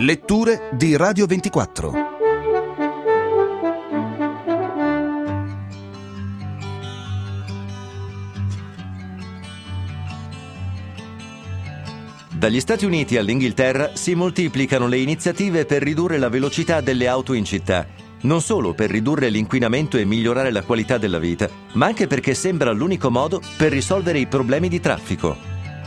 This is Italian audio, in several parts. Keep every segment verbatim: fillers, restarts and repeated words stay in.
Letture di Radio ventiquattro. Dagli Stati Uniti all'Inghilterra si moltiplicano le iniziative per ridurre la velocità delle auto in città, non solo per ridurre l'inquinamento e migliorare la qualità della vita, ma anche perché sembra l'unico modo per risolvere i problemi di traffico.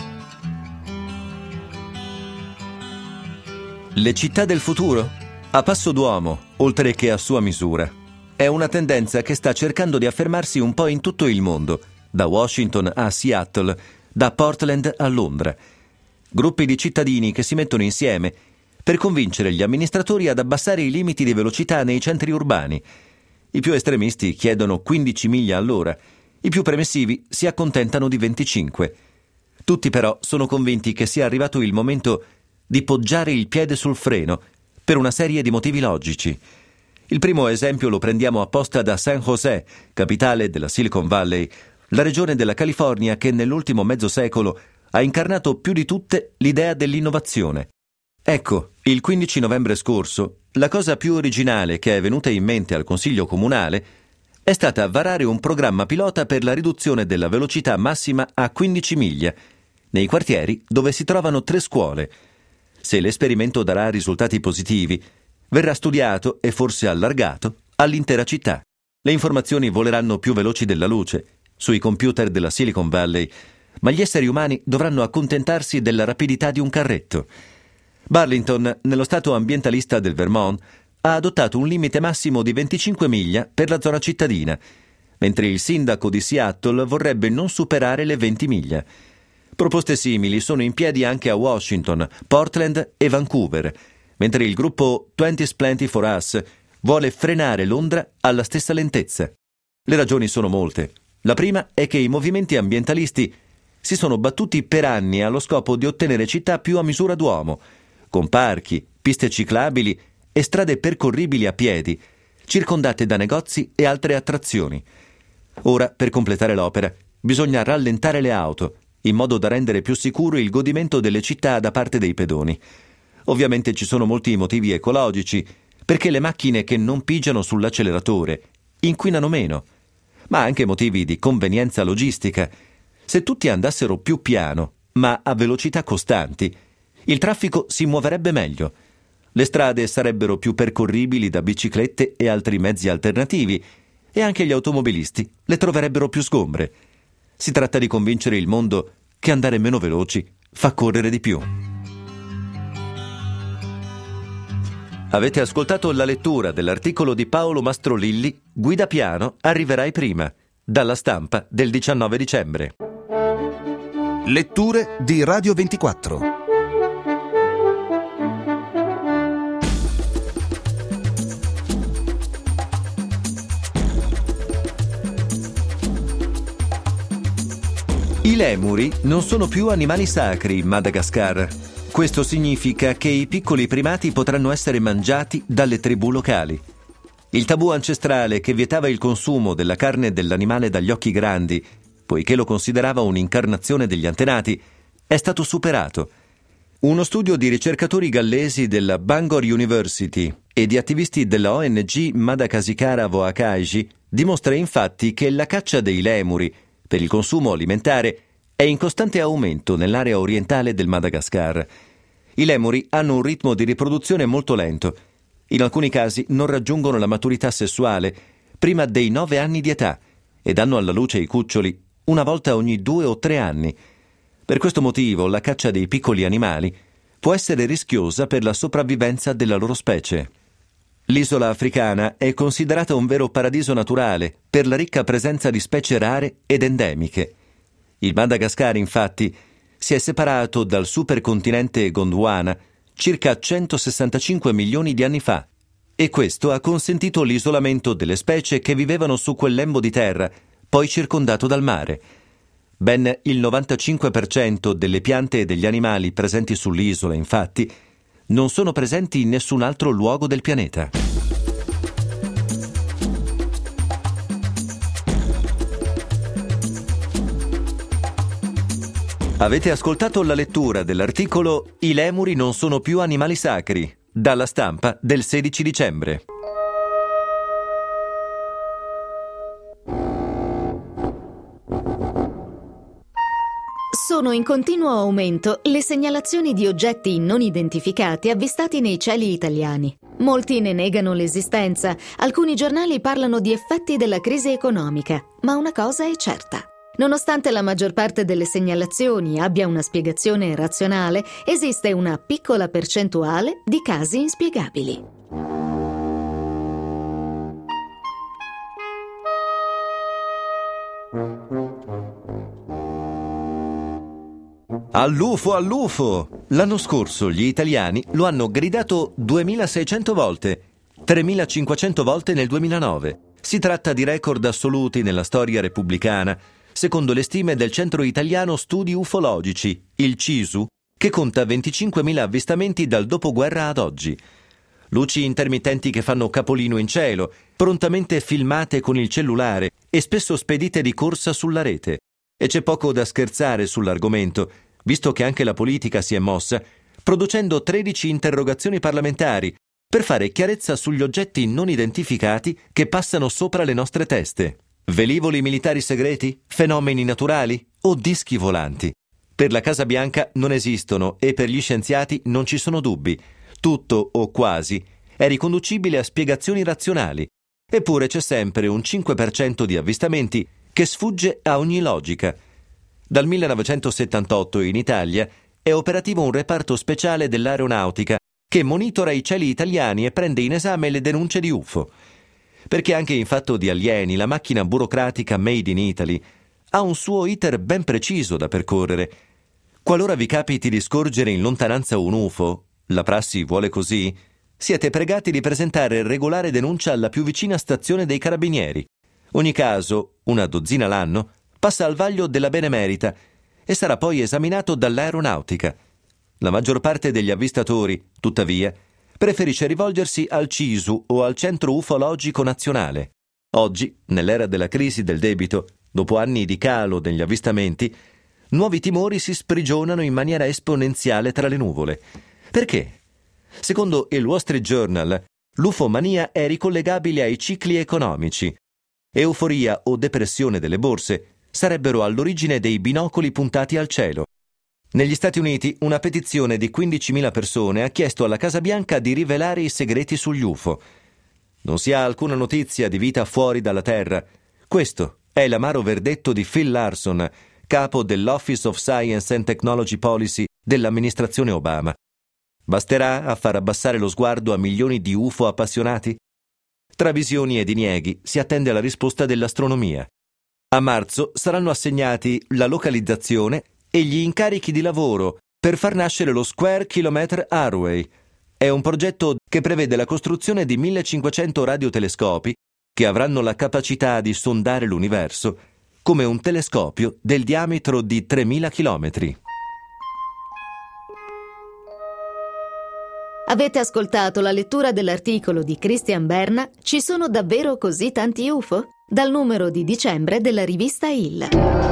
Le città del futuro? A passo d'uomo, oltre che a sua misura. È una tendenza che sta cercando di affermarsi un po' in tutto il mondo, da Washington a Seattle, da Portland a Londra. Gruppi di cittadini che si mettono insieme per convincere gli amministratori ad abbassare i limiti di velocità nei centri urbani. I più estremisti chiedono quindici miglia all'ora, i più permissivi si accontentano di venticinque. Tutti però sono convinti che sia arrivato il momento di poggiare il piede sul freno per una serie di motivi logici. Il primo esempio lo prendiamo apposta da San José, capitale della Silicon Valley, la regione della California che nell'ultimo mezzo secolo ha incarnato più di tutte l'idea dell'innovazione. Ecco, il quindici novembre scorso, la cosa più originale che è venuta in mente al Consiglio Comunale è stata varare un programma pilota per la riduzione della velocità massima a quindici miglia, nei quartieri dove si trovano tre scuole. Se l'esperimento darà risultati positivi, verrà studiato e forse allargato all'intera città. Le informazioni voleranno più veloci della luce, sui computer della Silicon Valley, ma gli esseri umani dovranno accontentarsi della rapidità di un carretto. Burlington, nello stato ambientalista del Vermont, ha adottato un limite massimo di venticinque miglia per la zona cittadina, mentre il sindaco di Seattle vorrebbe non superare le venti miglia. Proposte simili sono in piedi anche a Washington, Portland e Vancouver, mentre il gruppo twenty's Plenty for Us vuole frenare Londra alla stessa lentezza. Le ragioni sono molte. La prima è che i movimenti ambientalisti si sono battuti per anni allo scopo di ottenere città più a misura d'uomo, con parchi, piste ciclabili e strade percorribili a piedi, circondate da negozi e altre attrazioni. Ora, per completare l'opera, bisogna rallentare le auto, in modo da rendere più sicuro il godimento delle città da parte dei pedoni. Ovviamente ci sono molti motivi ecologici, perché le macchine che non pigiano sull'acceleratore inquinano meno, ma anche motivi di convenienza logistica. Se tutti andassero più piano, ma a velocità costanti, il traffico si muoverebbe meglio. Le strade sarebbero più percorribili da biciclette e altri mezzi alternativi, e anche gli automobilisti le troverebbero più sgombre. Si tratta di convincere il mondo che andare meno veloci fa correre di più. Avete ascoltato la lettura dell'articolo di Paolo Mastrolilli, Guida piano, arriverai prima, dalla Stampa del diciannove dicembre. Letture di Radio ventiquattro. I lemuri non sono più animali sacri in Madagascar. Questo significa che i piccoli primati potranno essere mangiati dalle tribù locali. Il tabù ancestrale che vietava il consumo della carne dell'animale dagli occhi grandi, poiché lo considerava un'incarnazione degli antenati, è stato superato. Uno studio di ricercatori gallesi della Bangor University e di attivisti della O N G Madagasikara Voakaiji dimostra infatti che la caccia dei lemuri per il consumo alimentare è in costante aumento nell'area orientale del Madagascar. I lemuri hanno un ritmo di riproduzione molto lento. In alcuni casi non raggiungono la maturità sessuale prima dei nove anni di età e danno alla luce i cuccioli una volta ogni due o tre anni. Per questo motivo la caccia dei piccoli animali può essere rischiosa per la sopravvivenza della loro specie. L'isola africana è considerata un vero paradiso naturale per la ricca presenza di specie rare ed endemiche. Il Madagascar, infatti, si è separato dal supercontinente Gondwana circa centosessantacinque milioni di anni fa, e questo ha consentito l'isolamento delle specie che vivevano su quel lembo di terra, poi circondato dal mare. Ben il novantacinque per cento delle piante e degli animali presenti sull'isola, infatti, non sono presenti in nessun altro luogo del pianeta. Avete ascoltato la lettura dell'articolo I lemuri non sono più animali sacri, dalla Stampa del sedici dicembre. Sono in continuo aumento le segnalazioni di oggetti non identificati avvistati nei cieli italiani. Molti ne negano l'esistenza, alcuni giornali parlano di effetti della crisi economica, ma una cosa è certa. Nonostante la maggior parte delle segnalazioni abbia una spiegazione razionale, esiste una piccola percentuale di casi inspiegabili. All'U F O, all'U F O! L'anno scorso gli italiani lo hanno gridato duemilaseicento volte, tremilacinquecento volte nel duemilanove. Si tratta di record assoluti nella storia repubblicana, secondo le stime del Centro Italiano Studi Ufologici, il CISU, che conta venticinquemila avvistamenti dal dopoguerra ad oggi. Luci intermittenti che fanno capolino in cielo, prontamente filmate con il cellulare e spesso spedite di corsa sulla rete. E c'è poco da scherzare sull'argomento, visto che anche la politica si è mossa, producendo tredici interrogazioni parlamentari per fare chiarezza sugli oggetti non identificati che passano sopra le nostre teste. Velivoli militari segreti? Fenomeni naturali? O dischi volanti? Per la Casa Bianca non esistono e per gli scienziati non ci sono dubbi. Tutto, o quasi, è riconducibile a spiegazioni razionali. Eppure c'è sempre un cinque per cento di avvistamenti che sfugge a ogni logica. Dal millenovecentosettantotto in Italia è operativo un reparto speciale dell'aeronautica che monitora i cieli italiani e prende in esame le denunce di U F O. Perché anche in fatto di alieni la macchina burocratica Made in Italy ha un suo iter ben preciso da percorrere. Qualora vi capiti di scorgere in lontananza un U F O, la prassi vuole così, siete pregati di presentare regolare denuncia alla più vicina stazione dei carabinieri. Ogni caso, una dozzina l'anno, passa al vaglio della Benemerita e sarà poi esaminato dall'aeronautica. La maggior parte degli avvistatori, tuttavia, preferisce rivolgersi al CISU o al Centro Ufologico Nazionale. Oggi, nell'era della crisi del debito, dopo anni di calo degli avvistamenti, nuovi timori si sprigionano in maniera esponenziale tra le nuvole. Perché? Secondo il Wall Street Journal, l'ufomania è ricollegabile ai cicli economici. Euforia o depressione delle borse sarebbero all'origine dei binocoli puntati al cielo. Negli Stati Uniti una petizione di quindicimila persone ha chiesto alla Casa Bianca di rivelare i segreti sugli U F O. Non si ha alcuna notizia di vita fuori dalla Terra. Questo è l'amaro verdetto di Phil Larson, capo dell'Office of Science and Technology Policy dell'amministrazione Obama. Basterà a far abbassare lo sguardo a milioni di U F O appassionati? Tra visioni e dinieghi si attende la risposta dell'astronomia. A marzo saranno assegnati la localizzazione e gli incarichi di lavoro per far nascere lo Square Kilometre Array. È un progetto che prevede la costruzione di millecinquecento radiotelescopi che avranno la capacità di sondare l'universo come un telescopio del diametro di tremila chilometri. Avete ascoltato la lettura dell'articolo di Christian Berna "Ci sono davvero così tanti U F O?" dal numero di dicembre della rivista Il.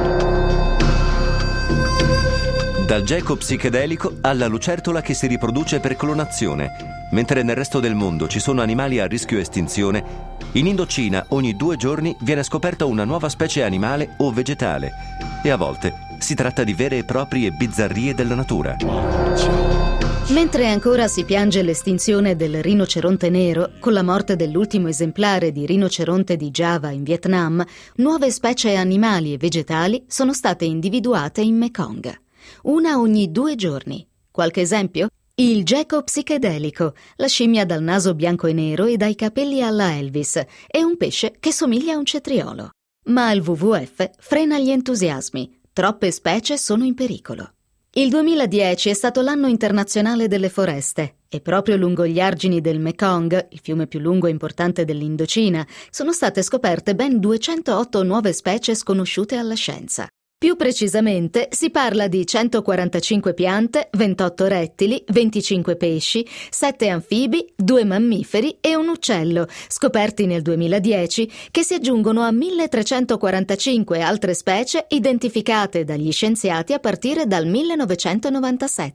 Dal gecko psichedelico alla lucertola che si riproduce per clonazione. Mentre nel resto del mondo ci sono animali a rischio estinzione, in Indocina ogni due giorni viene scoperta una nuova specie animale o vegetale. E a volte si tratta di vere e proprie bizzarrie della natura. Mentre ancora si piange l'estinzione del rinoceronte nero, con la morte dell'ultimo esemplare di rinoceronte di Java in Vietnam, nuove specie animali e vegetali sono state individuate in Mekong. Una ogni due giorni. Qualche esempio? Il gecko psichedelico, la scimmia dal naso bianco e nero e dai capelli alla Elvis, e un pesce che somiglia a un cetriolo. Ma il W W F frena gli entusiasmi. Troppe specie sono in pericolo. Il duemiladieci è stato l'anno internazionale delle foreste e proprio lungo gli argini del Mekong, il fiume più lungo e importante dell'Indocina, sono state scoperte ben duecentootto nuove specie sconosciute alla scienza. Più precisamente si parla di centoquarantacinque piante, ventotto rettili, venticinque pesci, sette anfibi, due mammiferi e un uccello, scoperti nel duemiladieci, che si aggiungono a milletrecentoquarantacinque altre specie identificate dagli scienziati a partire dal millenovecentonovantasette.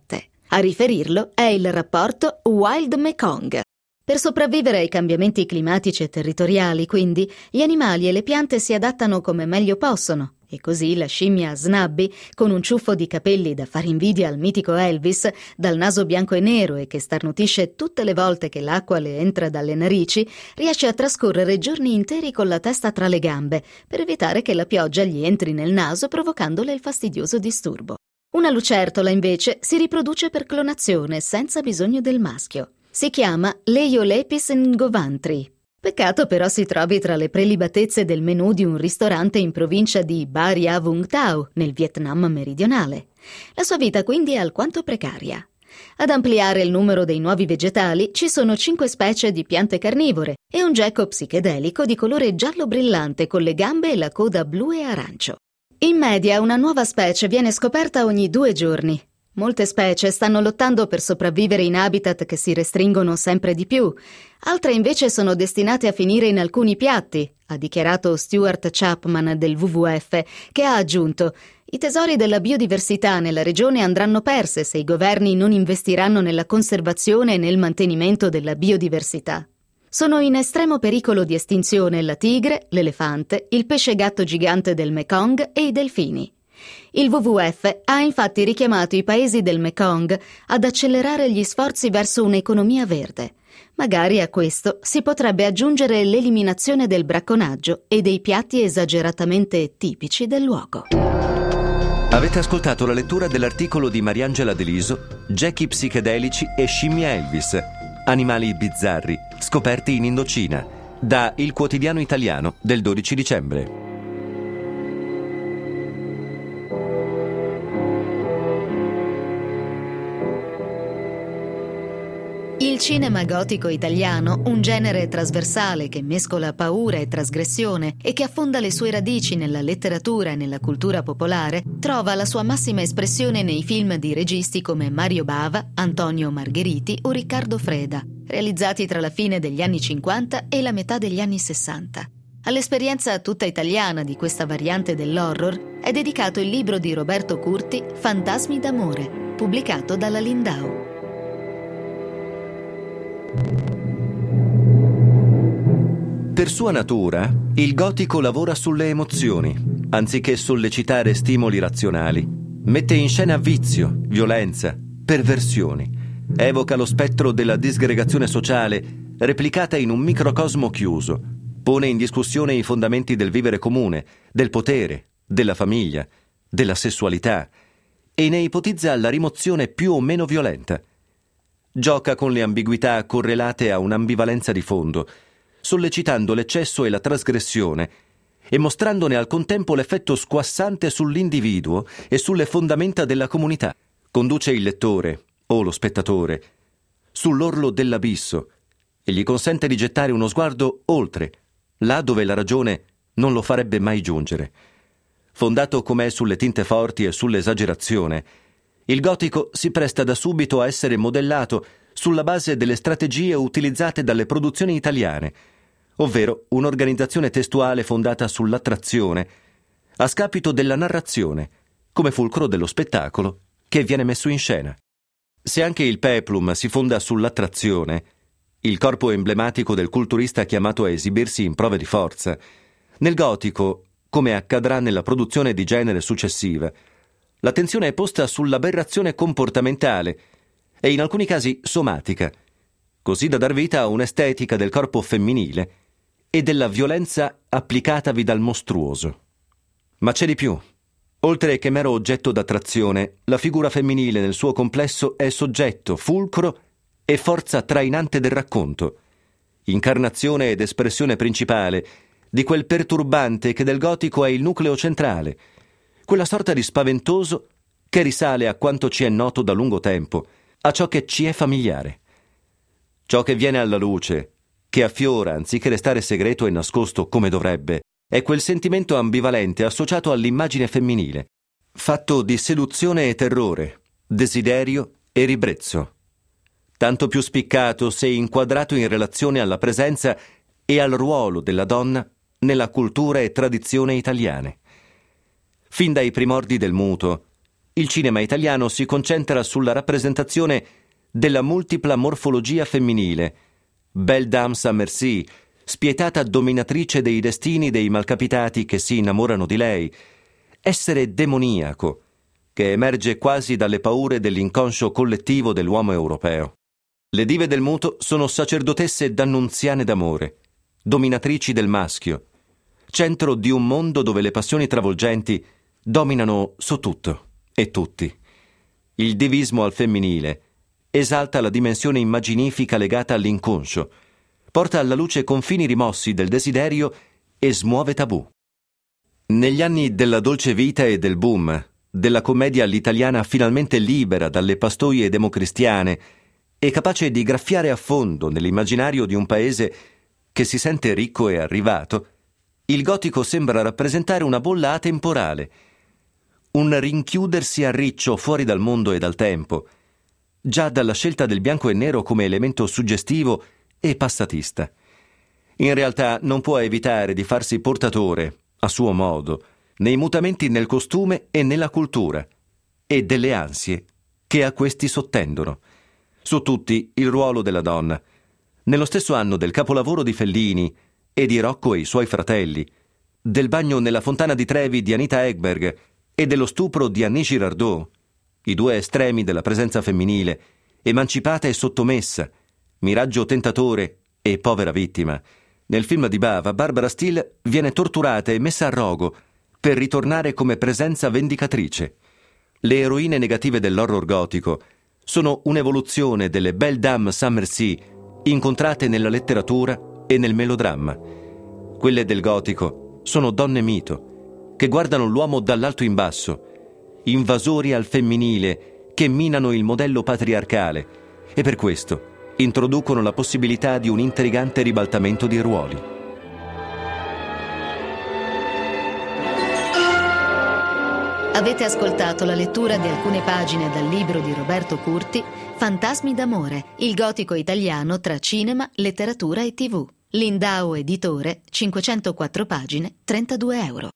A riferirlo è il rapporto Wild Mekong. Per sopravvivere ai cambiamenti climatici e territoriali, quindi, gli animali e le piante si adattano come meglio possono, e così la scimmia Snubby, con un ciuffo di capelli da fare invidia al mitico Elvis, dal naso bianco e nero e che starnutisce tutte le volte che l'acqua le entra dalle narici, riesce a trascorrere giorni interi con la testa tra le gambe, per evitare che la pioggia gli entri nel naso provocandole il fastidioso disturbo. Una lucertola, invece, si riproduce per clonazione senza bisogno del maschio. Si chiama Leiolepis ngovantri. Peccato però si trovi tra le prelibatezze del menù di un ristorante in provincia di Bari A Vung Tau, nel Vietnam meridionale. La sua vita quindi è alquanto precaria. Ad ampliare il numero dei nuovi vegetali ci sono cinque specie di piante carnivore e un gecko psichedelico di colore giallo brillante con le gambe e la coda blu e arancio. In media una nuova specie viene scoperta ogni due giorni. Molte specie stanno lottando per sopravvivere in habitat che si restringono sempre di più. Altre invece sono destinate a finire in alcuni piatti, ha dichiarato Stuart Chapman del W W F, che ha aggiunto: i tesori della biodiversità nella regione andranno perse se i governi non investiranno nella conservazione e nel mantenimento della biodiversità. Sono in estremo pericolo di estinzione la tigre, l'elefante, il pesce gatto gigante del Mekong e i delfini. Il W W F ha infatti richiamato i paesi del Mekong ad accelerare gli sforzi verso un'economia verde. Magari a questo si potrebbe aggiungere l'eliminazione del bracconaggio e dei piatti esageratamente tipici del luogo. Avete ascoltato la lettura dell'articolo di Mariangela De Liso, Gecki psichedelici e scimmia Elvis, animali bizzarri scoperti in Indocina, da Il Quotidiano Italiano del dodici dicembre. Il cinema gotico italiano, un genere trasversale che mescola paura e trasgressione e che affonda le sue radici nella letteratura e nella cultura popolare, trova la sua massima espressione nei film di registi come Mario Bava, Antonio Margheriti o Riccardo Freda, realizzati tra la fine degli anni cinquanta e la metà degli anni sessanta. All'esperienza tutta italiana di questa variante dell'horror è dedicato il libro di Roberto Curti, Fantasmi d'amore, pubblicato dalla Lindau. Per sua natura, il gotico lavora sulle emozioni, anziché sollecitare stimoli razionali. Mette in scena vizio, violenza, perversioni. Evoca lo spettro della disgregazione sociale, replicata in un microcosmo chiuso. Pone in discussione i fondamenti del vivere comune, del potere, della famiglia, della sessualità, e ne ipotizza la rimozione più o meno violenta. Gioca con le ambiguità correlate a un'ambivalenza di fondo, sollecitando l'eccesso e la trasgressione e mostrandone al contempo l'effetto squassante sull'individuo e sulle fondamenta della comunità. Conduce il lettore, o lo spettatore, sull'orlo dell'abisso e gli consente di gettare uno sguardo oltre, là dove la ragione non lo farebbe mai giungere. Fondato com'è sulle tinte forti e sull'esagerazione, il gotico si presta da subito a essere modellato sulla base delle strategie utilizzate dalle produzioni italiane, ovvero un'organizzazione testuale fondata sull'attrazione, a scapito della narrazione, come fulcro dello spettacolo che viene messo in scena. Se anche il peplum si fonda sull'attrazione, il corpo emblematico del culturista chiamato a esibirsi in prove di forza, nel gotico, come accadrà nella produzione di genere successiva, l'attenzione è posta sull'aberrazione comportamentale e in alcuni casi somatica, così da dar vita a un'estetica del corpo femminile e della violenza applicatavi dal mostruoso. Ma c'è di più. Oltre che mero oggetto d'attrazione, la figura femminile nel suo complesso è soggetto, fulcro e forza trainante del racconto, incarnazione ed espressione principale di quel perturbante che del gotico è il nucleo centrale, quella sorta di spaventoso che risale a quanto ci è noto da lungo tempo, a ciò che ci è familiare. Ciò che viene alla luce, che affiora anziché restare segreto e nascosto come dovrebbe, è quel sentimento ambivalente associato all'immagine femminile, fatto di seduzione e terrore, desiderio e ribrezzo. Tanto più spiccato se inquadrato in relazione alla presenza e al ruolo della donna nella cultura e tradizione italiane. Fin dai primordi del muto, il cinema italiano si concentra sulla rappresentazione della multipla morfologia femminile, belle dame sans merci, spietata dominatrice dei destini dei malcapitati che si innamorano di lei, essere demoniaco, che emerge quasi dalle paure dell'inconscio collettivo dell'uomo europeo. Le dive del muto sono sacerdotesse d'annunziane d'amore, dominatrici del maschio, centro di un mondo dove le passioni travolgenti dominano su tutto e tutti. Il divismo al femminile esalta la dimensione immaginifica legata all'inconscio, porta alla luce confini rimossi del desiderio e smuove tabù. Negli anni della dolce vita e del boom, della commedia all'italiana finalmente libera dalle pastoie democristiane e capace di graffiare a fondo nell'immaginario di un paese che si sente ricco e arrivato, il gotico sembra rappresentare una bolla atemporale, un rinchiudersi a riccio fuori dal mondo e dal tempo, già dalla scelta del bianco e nero come elemento suggestivo e passatista. In realtà non può evitare di farsi portatore, a suo modo, nei mutamenti nel costume e nella cultura, e delle ansie che a questi sottendono. Su tutti il ruolo della donna. Nello stesso anno del capolavoro di Fellini e di Rocco e i suoi fratelli, del bagno nella fontana di Trevi di Anita Ekberg e dello stupro di Annie Girardot, i due estremi della presenza femminile, emancipata e sottomessa, miraggio tentatore e povera vittima. Nel film di Bava, Barbara Steele viene torturata e messa a rogo per ritornare come presenza vendicatrice. Le eroine negative dell'horror gotico sono un'evoluzione delle belle dame sans merci incontrate nella letteratura e nel melodramma. Quelle del gotico sono donne mito, che guardano l'uomo dall'alto in basso, invasori al femminile che minano il modello patriarcale e per questo introducono la possibilità di un intrigante ribaltamento di ruoli. Avete ascoltato la lettura di alcune pagine dal libro di Roberto Curti, Fantasmi d'amore, il gotico italiano tra cinema, letteratura e tivù. Lindau Editore, cinquecentoquattro pagine, trentadue euro.